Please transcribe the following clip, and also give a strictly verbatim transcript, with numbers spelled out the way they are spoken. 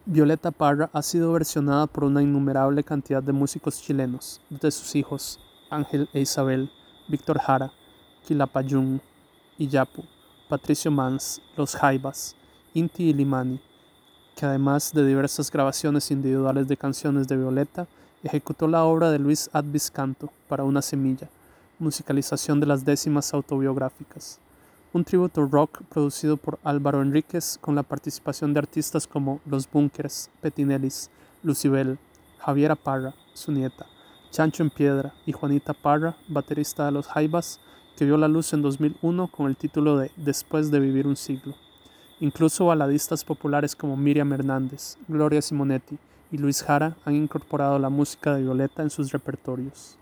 Violeta Parra ha sido versionada por una innumerable cantidad de músicos chilenos, desde sus hijos, Ángel e Isabel, Víctor Jara, Quilapayún, Iyapu, Patricio Mans, Los Jaivas, Inti Illimani, que además de diversas grabaciones individuales de canciones de Violeta, ejecutó la obra de Luis Advis Canto, Para una semilla, musicalización de las décimas autobiográficas. Un tributo rock producido por Álvaro Enríquez con la participación de artistas como Los Bunkers, Petinellis, Lucibel, Javiera Parra, su nieta, Chancho en Piedra y Juanita Parra, baterista de Los Jaivas, que vio la luz en dos mil uno con el título de Después de vivir un siglo. Incluso baladistas populares como Miriam Hernández, Gloria Simonetti y Luis Jara han incorporado la música de Violeta en sus repertorios.